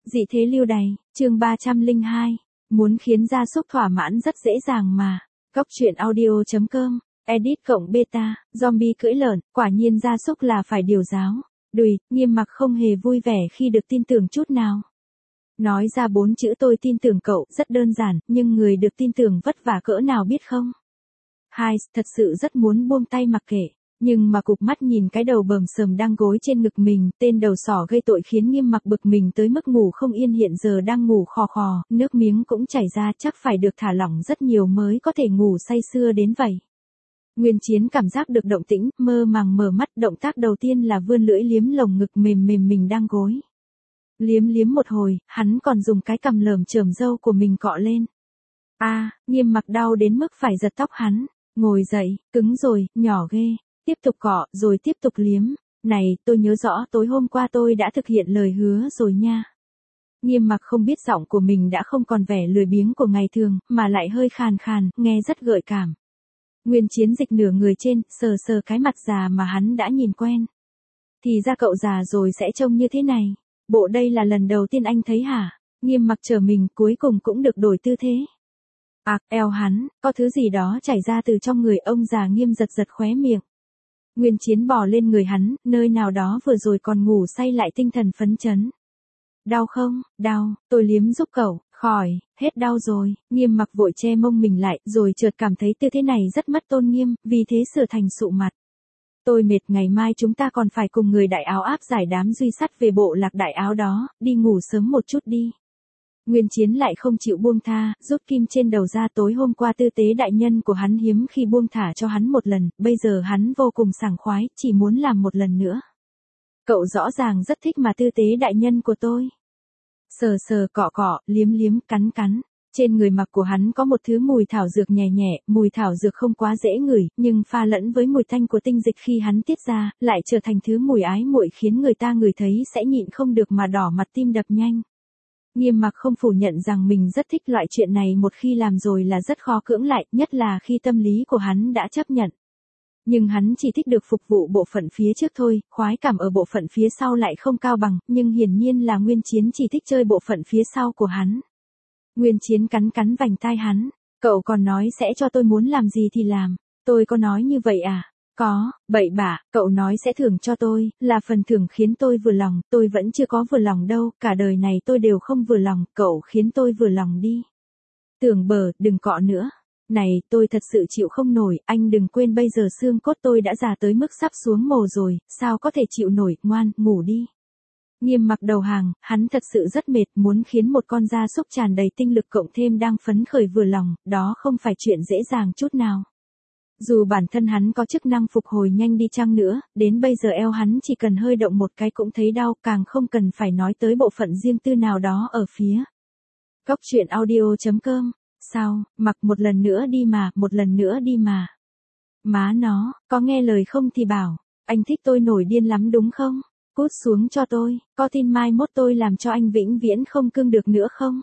Dị thế lưu đày, chương 302. Muốn khiến gia súc thỏa mãn rất dễ dàng mà. Góc truyện audio.com, edit cộng beta, zombie cưỡi lợn, quả nhiên gia súc là phải điều giáo. Đùi, Nghiêm Mặc không hề vui vẻ khi được tin tưởng chút nào. Nói ra 4 chữ tôi tin tưởng cậu, rất đơn giản, nhưng người được tin tưởng vất vả cỡ nào biết không? Hai, thật sự rất muốn buông tay mặc kệ. Nhưng mà cụp mắt nhìn cái đầu bờm sờm đang gối trên ngực mình, tên đầu sỏ gây tội khiến Nghiêm Mặc bực mình tới mức ngủ không yên, hiện giờ đang ngủ khò khò, nước miếng cũng chảy ra, chắc phải được thả lỏng rất nhiều mới có thể ngủ say sưa đến vậy. Nguyên Chiến cảm giác được động tĩnh, mơ màng mở mắt, động tác đầu tiên là vươn lưỡi liếm lồng ngực mềm mềm mình đang gối. Liếm một hồi, hắn còn dùng cái cằm lởm chởm râu của mình cọ lên. Nghiêm Mặc đau đến mức phải giật tóc hắn, ngồi dậy, cứng rồi, nhỏ ghê. Tiếp tục cọ, rồi tiếp tục liếm. Này, tôi nhớ rõ tối hôm qua tôi đã thực hiện lời hứa rồi nha. Nghiêm Mặc không biết giọng của mình đã không còn vẻ lười biếng của ngày thường, mà lại hơi khàn khàn, nghe rất gợi cảm. Nguyên Chiến dịch nửa người trên, sờ sờ cái mặt già mà hắn đã nhìn quen. Thì ra cậu già rồi sẽ trông như thế này. Bộ đây là lần đầu tiên anh thấy hả? Nghiêm Mặc chờ mình cuối cùng cũng được đổi tư thế. Eo hắn, có thứ gì đó chảy ra từ trong người ông già Nghiêm giật giật khóe miệng. Nguyên Chiến bò lên người hắn, nơi nào đó vừa rồi còn ngủ say lại tinh thần phấn chấn. Đau không? Đau, tôi liếm giúp cậu, khỏi, hết đau rồi. Nghiêm Mặc vội che mông mình lại, rồi chợt cảm thấy tư thế này rất mất tôn nghiêm, vì thế sửa thành sụ mặt. Tôi mệt, ngày mai chúng ta còn phải cùng người đại áo áp giải đám duy sắt về bộ lạc đại áo đó, đi ngủ sớm một chút đi. Nguyên Chiến lại không chịu buông tha, rút kim trên đầu ra. Tối hôm qua tư tế đại nhân của hắn hiếm khi buông thả cho hắn một lần, bây giờ hắn vô cùng sảng khoái, chỉ muốn làm một lần nữa. Cậu rõ ràng rất thích mà tư tế đại nhân của tôi. Sờ sờ cọ cọ, liếm cắn cắn. Trên người mặc của hắn có một thứ mùi thảo dược nhẹ nhẹ, mùi thảo dược không quá dễ ngửi, nhưng pha lẫn với mùi tanh của tinh dịch khi hắn tiết ra, lại trở thành thứ mùi ái muội khiến người ta ngửi thấy sẽ nhịn không được mà đỏ mặt tim đập nhanh. Nghiêm Mặc không phủ nhận rằng mình rất thích loại chuyện này, một khi làm rồi là rất khó cưỡng lại, nhất là khi tâm lý của hắn đã chấp nhận. Nhưng hắn chỉ thích được phục vụ bộ phận phía trước thôi, khoái cảm ở bộ phận phía sau lại không cao bằng, nhưng hiển nhiên là Nguyên Chiến chỉ thích chơi bộ phận phía sau của hắn. Nguyên Chiến cắn cắn vành tai hắn, cậu còn nói sẽ cho tôi muốn làm gì thì làm, tôi có nói như vậy à? Có, bậy bạ, cậu nói sẽ thưởng cho tôi, là phần thưởng khiến tôi vừa lòng, tôi vẫn chưa có vừa lòng đâu, cả đời này tôi đều không vừa lòng, cậu khiến tôi vừa lòng đi. Tưởng bờ, đừng cọ nữa. Này, tôi thật sự chịu không nổi, anh đừng quên bây giờ xương cốt tôi đã già tới mức sắp xuống mồ rồi, sao có thể chịu nổi, ngoan, ngủ đi. Nghiêm Mặc đầu hàng, hắn thật sự rất mệt, muốn khiến một con gia súc tràn đầy tinh lực cộng thêm đang phấn khởi vừa lòng, đó không phải chuyện dễ dàng chút nào. Dù bản thân hắn có chức năng phục hồi nhanh đi chăng nữa, đến bây giờ eo hắn chỉ cần hơi động một cái cũng thấy đau, càng không cần phải nói tới bộ phận riêng tư nào đó ở phía. Góc truyện audio.com, sao, Mặc một lần nữa đi mà, một lần nữa đi mà. Má nó, có nghe lời không thì bảo, anh thích tôi nổi điên lắm đúng không? Cút xuống cho tôi, có tin mai mốt tôi làm cho anh vĩnh viễn không cưng được nữa không?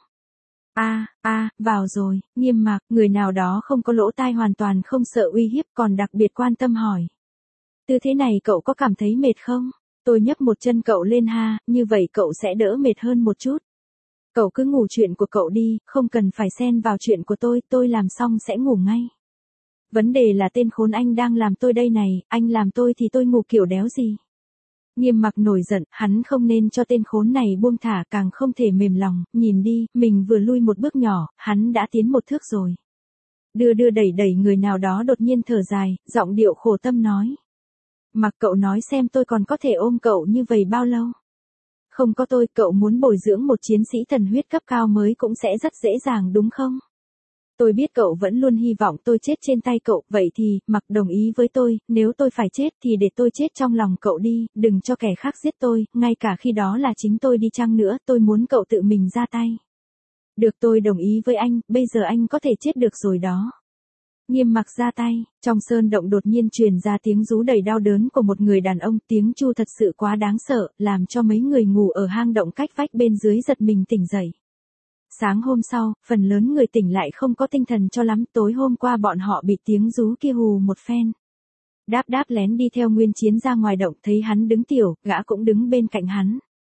Vào rồi. Nghiêm Mặc, người nào đó không có lỗ tai, hoàn toàn không sợ uy hiếp, còn đặc biệt quan tâm hỏi. Tư thế này cậu có cảm thấy mệt không? Tôi nhấc một chân cậu lên ha, như vậy cậu sẽ đỡ mệt hơn một chút. Cậu cứ ngủ chuyện của cậu đi, không cần phải xen vào chuyện của tôi làm xong sẽ ngủ ngay. Vấn đề là tên khốn anh đang làm tôi đây này, anh làm tôi thì tôi ngủ kiểu đéo gì. Nghiêm Mặc nổi giận, hắn không nên cho tên khốn này buông thả, càng không thể mềm lòng, nhìn đi, mình vừa lui một bước nhỏ, hắn đã tiến một thước rồi. Đưa đẩy người nào đó đột nhiên thở dài, giọng điệu khổ tâm nói. Mặc, cậu nói xem tôi còn có thể ôm cậu như vậy bao lâu? Không có tôi, cậu muốn bồi dưỡng một chiến sĩ thần huyết cấp cao mới cũng sẽ rất dễ dàng đúng không? Tôi biết cậu vẫn luôn hy vọng tôi chết trên tay cậu, vậy thì, Mặc đồng ý với tôi, nếu tôi phải chết thì để tôi chết trong lòng cậu đi, đừng cho kẻ khác giết tôi, ngay cả khi đó là chính tôi đi chăng nữa, tôi muốn cậu tự mình ra tay. Được, tôi đồng ý với anh, bây giờ anh có thể chết được rồi đó. Nghiêm Mặc ra tay, trong sơn động đột nhiên truyền ra tiếng rú đầy đau đớn của một người đàn ông, tiếng chu thật sự quá đáng sợ, làm cho mấy người ngủ ở hang động cách vách bên dưới giật mình tỉnh dậy. Sáng hôm sau, phần lớn người tỉnh lại không có tinh thần cho lắm, tối hôm qua bọn họ bị tiếng rú kia hù một phen. Đáp lén đi theo Nguyên Chiến ra ngoài động, thấy hắn đứng tiểu, gã cũng đứng bên cạnh hắn.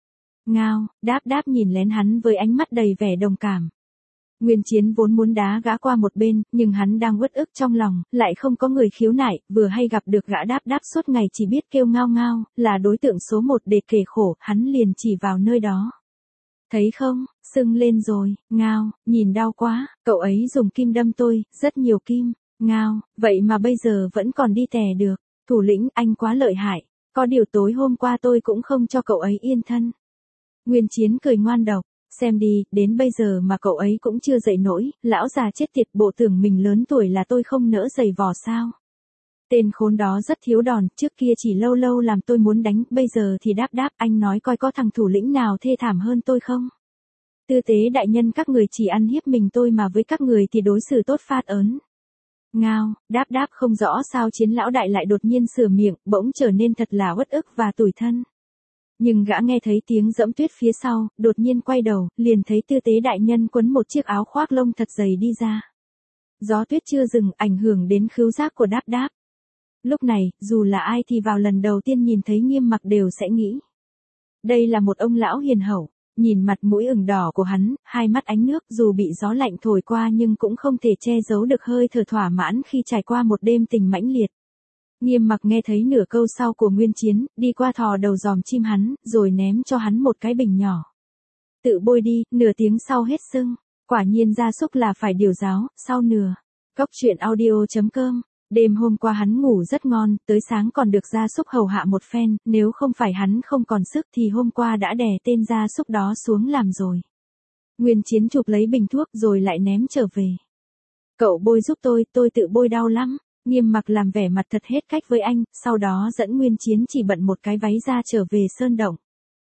Ngao, đáp đáp nhìn lén hắn với ánh mắt đầy vẻ đồng cảm. Nguyên Chiến vốn muốn đá gã qua một bên, nhưng hắn đang uất ức trong lòng, lại không có người khiếu nại, vừa hay gặp được gã đáp đáp suốt ngày chỉ biết kêu ngao ngao, là đối tượng số một để kể khổ, hắn liền chỉ vào nơi đó. Thấy không, sưng lên rồi, Ngao, nhìn đau quá, cậu ấy dùng kim đâm tôi, rất nhiều kim, Ngao, vậy mà bây giờ vẫn còn đi tè được, thủ lĩnh anh quá lợi hại, có điều tối hôm qua tôi cũng không cho cậu ấy yên thân. Nguyên Chiến cười ngoan độc, xem đi, đến bây giờ mà cậu ấy cũng chưa dậy nổi, lão già chết tiệt bộ tưởng mình lớn tuổi là tôi không nỡ giày vò sao. Tên khốn đó rất thiếu đòn, trước kia chỉ lâu lâu làm tôi muốn đánh, bây giờ thì đáp đáp, anh nói coi có thằng thủ lĩnh nào thê thảm hơn tôi không? Tư tế đại nhân các người chỉ ăn hiếp mình tôi mà với các người thì đối xử tốt phát ớn. Ngao, đáp đáp không rõ sao Chiến lão đại lại đột nhiên sửa miệng, bỗng trở nên thật là uất ức và tủi thân. Nhưng gã nghe thấy tiếng giẫm tuyết phía sau, đột nhiên quay đầu, liền thấy tư tế đại nhân quấn một chiếc áo khoác lông thật dày đi ra. Gió tuyết chưa dừng, ảnh hưởng đến khứu giác của đáp đáp. Lúc này, dù là ai thì vào lần đầu tiên nhìn thấy Nghiêm Mặc đều sẽ nghĩ. Đây là một ông lão hiền hậu, nhìn mặt mũi ửng đỏ của hắn, hai mắt ánh nước dù bị gió lạnh thổi qua nhưng cũng không thể che giấu được hơi thở thỏa mãn khi trải qua một đêm tình mãnh liệt. Nghiêm Mặc nghe thấy nửa câu sau của Nguyên Chiến, đi qua thò đầu giòm chim hắn, rồi ném cho hắn một cái bình nhỏ. Tự bôi đi, nửa tiếng sau hết sưng. Quả nhiên gia súc là phải điều giáo, sau nửa. Cốc truyện audio.com. Đêm hôm qua hắn ngủ rất ngon, tới sáng còn được gia súc hầu hạ một phen, nếu không phải hắn không còn sức thì hôm qua đã đè tên gia súc đó xuống làm rồi. Nguyên Chiến chụp lấy bình thuốc rồi lại ném trở về. Cậu bôi giúp tôi tự bôi đau lắm. Nghiêm Mặc làm vẻ mặt thật hết cách với anh, sau đó dẫn Nguyên Chiến chỉ bận một cái váy ra trở về sơn động.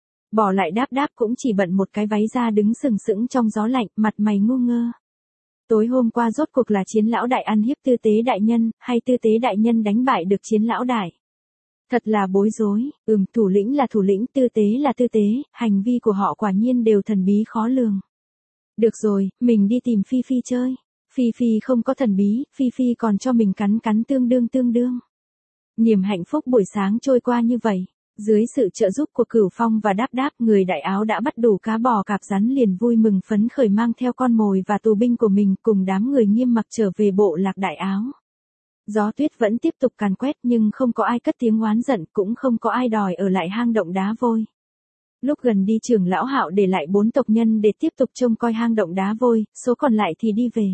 Bỏ lại đáp đáp cũng chỉ bận một cái váy ra đứng sừng sững trong gió lạnh, mặt mày ngu ngơ. Tối hôm qua rốt cuộc là Chiến lão đại ăn hiếp tư tế đại nhân, hay tư tế đại nhân đánh bại được Chiến lão đại? Thật là bối rối, thủ lĩnh là thủ lĩnh, tư tế là tư tế, hành vi của họ quả nhiên đều thần bí khó lường. Được rồi, mình đi tìm Phi Phi chơi. Phi Phi không có thần bí, Phi Phi còn cho mình cắn cắn tương đương. Niềm hạnh phúc buổi sáng trôi qua như vậy. Dưới sự trợ giúp của Cửu Phong và đáp đáp, người đại áo đã bắt đủ cá bò cạp rắn liền vui mừng phấn khởi mang theo con mồi và tù binh của mình cùng đám người Nghiêm Mặc trở về bộ lạc đại áo. Gió tuyết vẫn tiếp tục càn quét nhưng không có ai cất tiếng oán giận, cũng không có ai đòi ở lại hang động đá vôi. Lúc gần đi trưởng lão Hạo để lại 4 tộc nhân để tiếp tục trông coi hang động đá vôi, số còn lại thì đi về.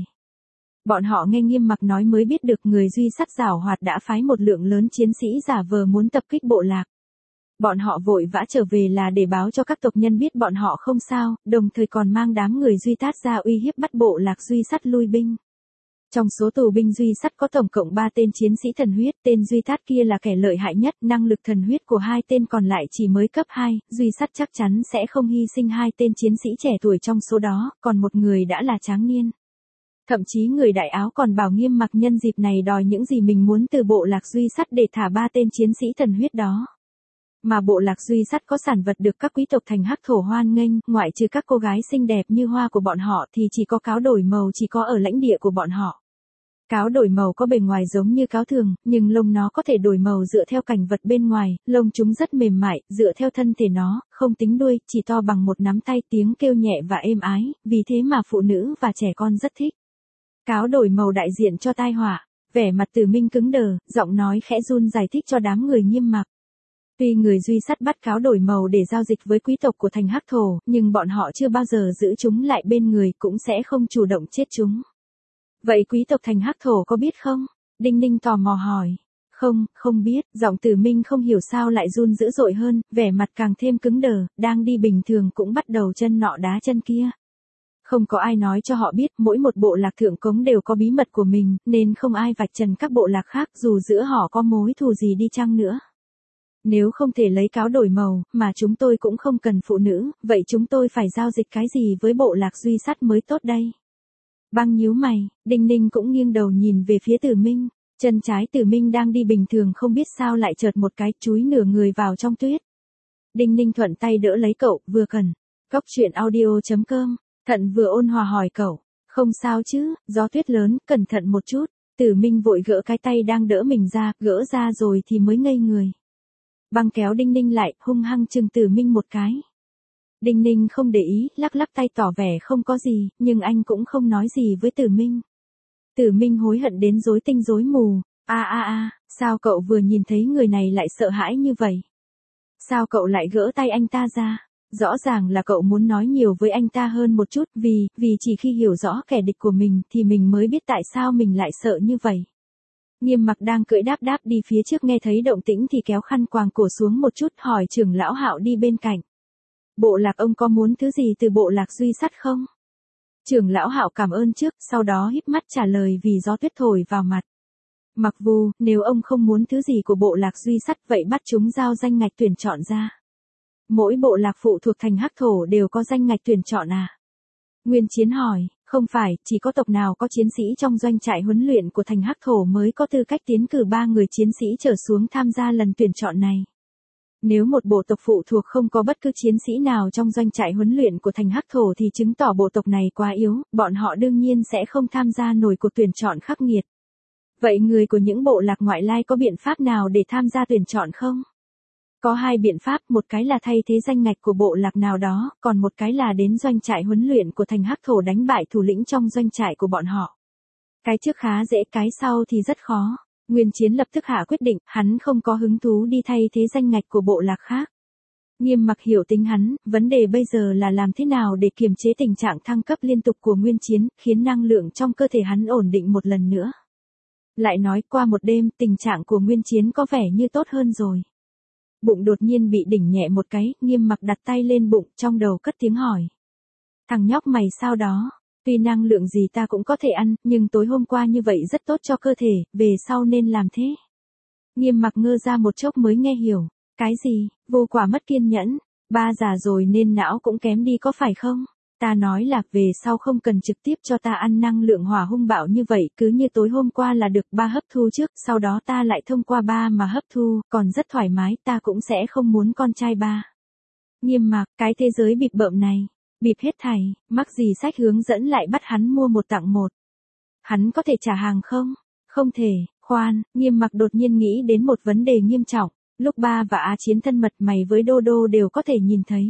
Bọn họ nghe Nghiêm Mặc nói mới biết được người duy sắt giảo hoạt đã phái một lượng lớn chiến sĩ giả vờ muốn tập kích bộ lạc. Bọn họ vội vã trở về là để báo cho các tộc nhân biết bọn họ không sao, đồng thời còn mang đám người duy tát ra uy hiếp bắt bộ lạc duy sắt lui binh. Trong số tù binh duy sắt có tổng cộng 3 tên chiến sĩ thần huyết, tên duy tát kia là kẻ lợi hại nhất, năng lực thần huyết của 2 tên còn lại chỉ mới cấp 2, duy sắt chắc chắn sẽ không hy sinh 2 tên chiến sĩ trẻ tuổi trong số đó, còn một người đã là tráng niên. Thậm chí người đại áo còn bảo Nghiêm Mặc nhân dịp này đòi những gì mình muốn từ bộ lạc duy sắt để thả 3 tên chiến sĩ thần huyết đó. Mà bộ lạc duy sắt có sản vật được các quý tộc thành Hắc Thổ hoan nghênh, ngoại trừ các cô gái xinh đẹp như hoa của bọn họ thì chỉ có cáo đổi màu chỉ có ở lãnh địa của bọn họ. Cáo đổi màu có bề ngoài giống như cáo thường, nhưng lông nó có thể đổi màu dựa theo cảnh vật bên ngoài, lông chúng rất mềm mại, dựa theo thân thể nó, không tính đuôi, chỉ to bằng một nắm tay, tiếng kêu nhẹ và êm ái, vì thế mà phụ nữ và trẻ con rất thích. Cáo đổi màu đại diện cho tai họa, vẻ mặt Tử Minh cứng đờ, giọng nói khẽ run giải thích cho đám người Nghiêm Mặc. Tuy người duy sắt bắt cáo đổi màu để giao dịch với quý tộc của thành Hắc Thổ, nhưng bọn họ chưa bao giờ giữ chúng lại bên người cũng sẽ không chủ động chết chúng. Vậy quý tộc thành Hắc Thổ có biết không? Đinh Ninh tò mò hỏi. Không biết, giọng Tử Minh không hiểu sao lại run dữ dội hơn, vẻ mặt càng thêm cứng đờ, đang đi bình thường cũng bắt đầu chân nọ đá chân kia. Không có ai nói cho họ biết, mỗi một bộ lạc thượng cống đều có bí mật của mình, nên không ai vạch trần các bộ lạc khác dù giữa họ có mối thù gì đi chăng nữa. Nếu không thể lấy cáo đổi màu, mà chúng tôi cũng không cần phụ nữ, vậy chúng tôi phải giao dịch cái gì với bộ lạc duy sắt mới tốt đây? Băng nhíu mày, Đinh Ninh cũng nghiêng đầu nhìn về phía Tử Minh, chân trái Tử Minh đang đi bình thường không biết sao lại chợt một cái chúi nửa người vào trong tuyết. Đinh Ninh thuận tay đỡ lấy cậu, vừa cần. Cốc truyện audio.com, Thận vừa ôn hòa hỏi cậu, không sao chứ, gió tuyết lớn, cẩn thận một chút. Tử Minh vội gỡ cái tay đang đỡ mình ra, gỡ ra rồi thì mới ngây người. Băng kéo Đinh Ninh lại, hung hăng chừng Tử Minh một cái. Đinh Ninh không để ý, lắc lắc tay tỏ vẻ không có gì, nhưng anh cũng không nói gì với Tử Minh. Tử Minh hối hận đến rối tinh rối mù. Sao cậu vừa nhìn thấy người này lại sợ hãi như vậy? Sao cậu lại gỡ tay anh ta ra? Rõ ràng là cậu muốn nói nhiều với anh ta hơn một chút, vì chỉ khi hiểu rõ kẻ địch của mình thì mình mới biết tại sao mình lại sợ như vậy. Nghiêm Mặc đang cưỡi đáp đáp đi phía trước nghe thấy động tĩnh thì kéo khăn quàng cổ xuống một chút hỏi trưởng lão Hạo đi bên cạnh. Bộ lạc ông có muốn thứ gì từ bộ lạc Duy Sắt không? Trưởng lão Hạo cảm ơn trước, sau đó híp mắt trả lời vì gió tuyết thổi vào mặt. Mặc dù, nếu ông không muốn thứ gì của bộ lạc Duy Sắt vậy bắt chúng giao danh ngạch tuyển chọn ra. Mỗi bộ lạc phụ thuộc thành Hắc Thổ đều có danh ngạch tuyển chọn à? Nguyên Chiến hỏi, không phải, chỉ có tộc nào có chiến sĩ trong doanh trại huấn luyện của thành Hắc Thổ mới có tư cách tiến cử 3 người chiến sĩ trở xuống tham gia lần tuyển chọn này. Nếu một bộ tộc phụ thuộc không có bất cứ chiến sĩ nào trong doanh trại huấn luyện của thành Hắc Thổ thì chứng tỏ bộ tộc này quá yếu, bọn họ đương nhiên sẽ không tham gia nổi cuộc tuyển chọn khắc nghiệt. Vậy người của những bộ lạc ngoại lai có biện pháp nào để tham gia tuyển chọn không? Có 2 biện pháp, một cái là thay thế danh ngạch của bộ lạc nào đó, còn một cái là đến doanh trại huấn luyện của thành Hắc Thổ đánh bại thủ lĩnh trong doanh trại của bọn họ. Cái trước khá dễ, cái sau thì rất khó. Nguyên Chiến lập tức hạ quyết định, hắn không có hứng thú đi thay thế danh ngạch của bộ lạc khác. Nghiêm Mặc hiểu tính hắn, vấn đề bây giờ là làm thế nào để kiềm chế tình trạng thăng cấp liên tục của Nguyên Chiến, khiến năng lượng trong cơ thể hắn ổn định một lần nữa. Lại nói qua một đêm, tình trạng của Nguyên Chiến có vẻ như tốt hơn rồi. Bụng đột nhiên bị đỉnh nhẹ một cái, Nghiêm Mặc đặt tay lên bụng, trong đầu cất tiếng hỏi. Thằng nhóc mày sao đó? Tuy năng lượng gì ta cũng có thể ăn, nhưng tối hôm qua như vậy rất tốt cho cơ thể, về sau nên làm thế. Nghiêm Mặc ngơ ra một chốc mới nghe hiểu. Cái gì? Vô Quả mất kiên nhẫn. Ba già rồi nên não cũng kém đi có phải không? Ta nói là về sau không cần trực tiếp cho ta ăn năng lượng hỏa hung bạo như vậy, cứ như tối hôm qua là được, ba hấp thu trước, sau đó ta lại thông qua ba mà hấp thu, còn rất thoải mái, ta cũng sẽ không muốn con trai ba. Nghiêm Mặc, cái thế giới bịp bợm này, bịp hết thảy, mắc gì sách hướng dẫn lại bắt hắn mua 1 tặng 1. Hắn có thể trả hàng không? Không thể, khoan, Nghiêm Mặc đột nhiên nghĩ đến một vấn đề nghiêm trọng, lúc ba và A Chiến thân mật mày với Đô Đô đều có thể nhìn thấy.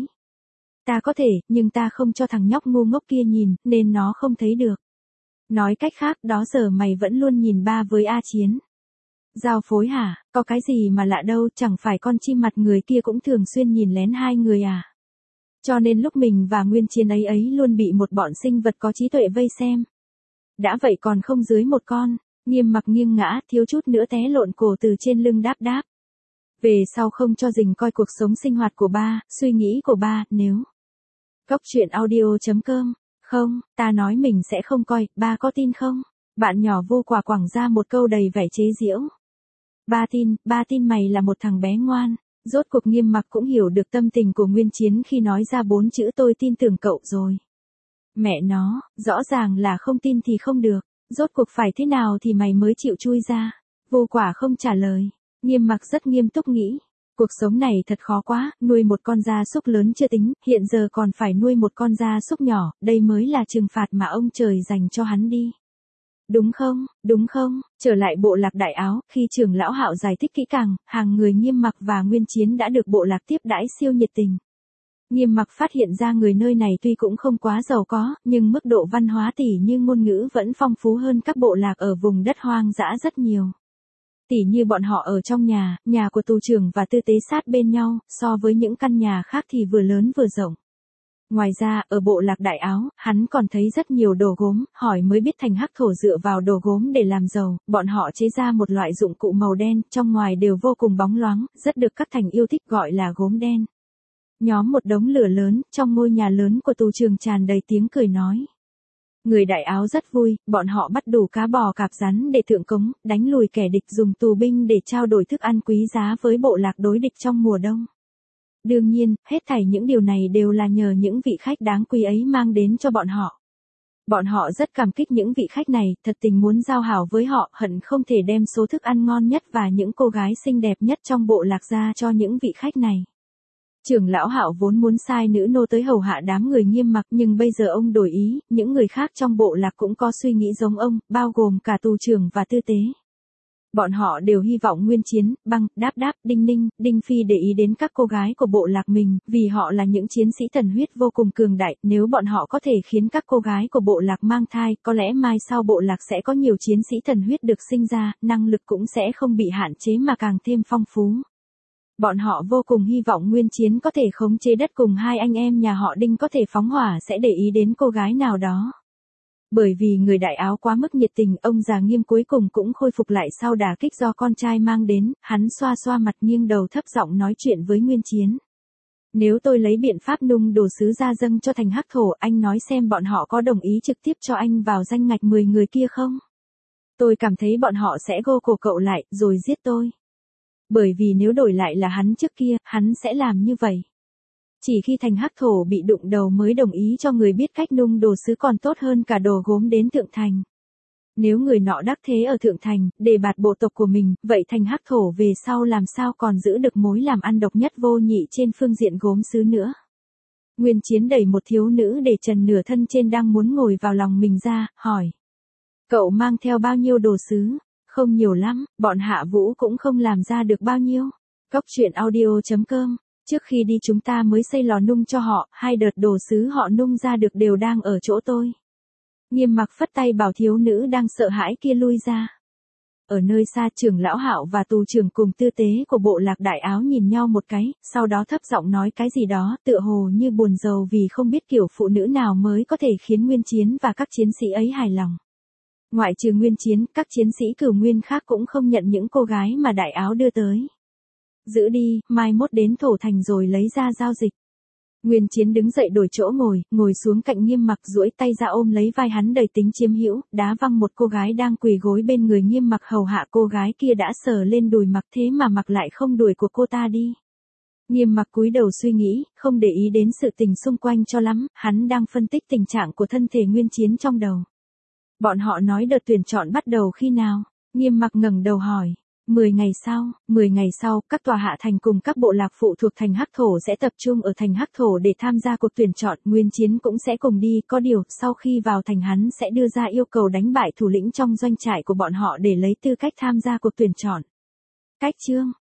Ta có thể, nhưng ta không cho thằng nhóc ngu ngốc kia nhìn, nên nó không thấy được. Nói cách khác, đó giờ mày vẫn luôn nhìn ba với A Chiến. Giao phối hả? Có cái gì mà lạ đâu, chẳng phải con chim mặt người kia cũng thường xuyên nhìn lén 2 người à? Cho nên lúc mình và Nguyên Chiến ấy luôn bị một bọn sinh vật có trí tuệ vây xem. Đã vậy còn không dưới 1 con, Nghiêm Mặc nghiêng ngã, thiếu chút nữa té lộn cổ từ trên lưng đáp đáp. Về sau không cho Dình coi cuộc sống sinh hoạt của ba, suy nghĩ của ba, nếu. Góc truyện audio.com. Không, ta nói mình sẽ không coi, ba có tin không? Bạn nhỏ Vô Quả quẳng ra một câu đầy vẻ chế giễu. Ba tin mày là một thằng bé ngoan. Rốt cuộc Nghiêm Mặc cũng hiểu được tâm tình của Nguyên Chiến khi nói ra 4 chữ tôi tin tưởng cậu rồi. Mẹ nó, rõ ràng là không tin thì không được, rốt cuộc phải thế nào thì mày mới chịu chui ra. Vô Quả không trả lời. Nghiêm Mặc rất nghiêm túc nghĩ. Cuộc sống này thật khó quá, nuôi một con gia súc lớn chưa tính, hiện giờ còn phải nuôi một con gia súc nhỏ, đây mới là trừng phạt mà ông trời dành cho hắn đi. Đúng không, trở lại bộ lạc Đại Áo, khi trưởng lão Hạo giải thích kỹ càng, hàng người Nghiêm Mặc và Nguyên Chiến đã được bộ lạc tiếp đãi siêu nhiệt tình. Nghiêm Mặc phát hiện ra người nơi này tuy cũng không quá giàu có, nhưng mức độ văn hóa tỉ như ngôn ngữ vẫn phong phú hơn các bộ lạc ở vùng đất hoang dã rất nhiều. Tỉ như bọn họ ở trong nhà của tù trưởng và tư tế sát bên nhau, so với những căn nhà khác thì vừa lớn vừa rộng. Ngoài ra, ở bộ lạc Đại Áo, hắn còn thấy rất nhiều đồ gốm, hỏi mới biết thành Hắc Thổ dựa vào đồ gốm để làm giàu, bọn họ chế ra một loại dụng cụ màu đen, trong ngoài đều vô cùng bóng loáng, rất được các thành yêu thích gọi là gốm đen. Nhóm một đống lửa lớn, trong ngôi nhà lớn của tù trưởng tràn đầy tiếng cười nói. Người Đại Áo rất vui, bọn họ bắt đủ cá bò cạp rắn để thượng cống, đánh lùi kẻ địch, dùng tù binh để trao đổi thức ăn quý giá với bộ lạc đối địch trong mùa đông. Đương nhiên, hết thảy những điều này đều là nhờ những vị khách đáng quý ấy mang đến cho bọn họ. Bọn họ rất cảm kích những vị khách này, thật tình muốn giao hảo với họ, hận không thể đem số thức ăn ngon nhất và những cô gái xinh đẹp nhất trong bộ lạc ra cho những vị khách này. Trưởng lão Hạo vốn muốn sai nữ nô tới hầu hạ đám người Nghiêm Mặc, nhưng bây giờ ông đổi ý, những người khác trong bộ lạc cũng có suy nghĩ giống ông, bao gồm cả tù trưởng và tư tế. Bọn họ đều hy vọng Nguyên Chiến, Băng, Đáp, Đinh Ninh, Đinh Phi để ý đến các cô gái của bộ lạc mình, vì họ là những chiến sĩ thần huyết vô cùng cường đại, nếu bọn họ có thể khiến các cô gái của bộ lạc mang thai, có lẽ mai sau bộ lạc sẽ có nhiều chiến sĩ thần huyết được sinh ra, năng lực cũng sẽ không bị hạn chế mà càng thêm phong phú. Bọn họ vô cùng hy vọng Nguyên Chiến có thể khống chế đất cùng hai anh em nhà họ Đinh có thể phóng hỏa sẽ để ý đến cô gái nào đó. Bởi vì người đại áo quá mức nhiệt tình, ông già Nghiêm cuối cùng cũng khôi phục lại sau đả kích do con trai mang đến, hắn xoa xoa mặt nghiêng đầu thấp giọng nói chuyện với Nguyên Chiến. Nếu tôi lấy biện pháp nung đồ sứ ra dâng cho thành Hắc Thổ, anh nói xem bọn họ có đồng ý trực tiếp cho anh vào danh ngạch 10 người kia không? Tôi cảm thấy bọn họ sẽ gô cổ cậu lại, rồi giết tôi. Bởi vì nếu đổi lại là hắn trước kia, hắn sẽ làm như vậy. Chỉ khi thành Hắc Thổ bị đụng đầu mới đồng ý cho người biết cách nung đồ sứ còn tốt hơn cả đồ gốm đến Thượng Thành. Nếu người nọ đắc thế ở Thượng Thành, đề bạt bộ tộc của mình, vậy thành Hắc Thổ về sau làm sao còn giữ được mối làm ăn độc nhất vô nhị trên phương diện gốm sứ nữa. Nguyên Chiến đẩy một thiếu nữ để trần nửa thân trên đang muốn ngồi vào lòng mình ra, hỏi. Cậu mang theo bao nhiêu đồ sứ? Không nhiều lắm, bọn Hạ Vũ cũng không làm ra được bao nhiêu. Cóc truyện audio.com. Trước khi đi chúng ta mới xây lò nung cho họ, 2 đợt đồ sứ họ nung ra được đều đang ở chỗ tôi. Nghiêm Mặc phất tay bảo thiếu nữ đang sợ hãi kia lui ra. Ở nơi xa trưởng lão Hạo và tù trưởng cùng tư tế của bộ lạc đại áo nhìn nhau một cái, sau đó thấp giọng nói cái gì đó, tựa hồ như buồn rầu vì không biết kiểu phụ nữ nào mới có thể khiến Nguyên Chiến và các chiến sĩ ấy hài lòng. Ngoại trừ Nguyên Chiến, các chiến sĩ Cửu Nguyên khác cũng không nhận những cô gái mà đại áo đưa tới. Giữ đi, mai mốt đến Thổ Thành rồi lấy ra giao dịch. Nguyên Chiến đứng dậy đổi chỗ ngồi xuống cạnh Nghiêm Mặc duỗi tay ra ôm lấy vai hắn đầy tính chiếm hữu, đá văng một cô gái đang quỳ gối bên người Nghiêm Mặc hầu hạ cô gái kia đã sờ lên đùi Mặc thế mà Mặc lại không đuổi của cô ta đi. Nghiêm Mặc cúi đầu suy nghĩ, không để ý đến sự tình xung quanh cho lắm, hắn đang phân tích tình trạng của thân thể Nguyên Chiến trong đầu. Bọn họ nói đợt tuyển chọn bắt đầu khi nào? Nghiêm Mặc ngẩng đầu hỏi. 10 ngày sau, các tòa hạ thành cùng các bộ lạc phụ thuộc thành Hắc Thổ sẽ tập trung ở thành Hắc Thổ để tham gia cuộc tuyển chọn, Nguyên Chiến cũng sẽ cùng đi, có điều, sau khi vào thành hắn sẽ đưa ra yêu cầu đánh bại thủ lĩnh trong doanh trại của bọn họ để lấy tư cách tham gia cuộc tuyển chọn. Cách chương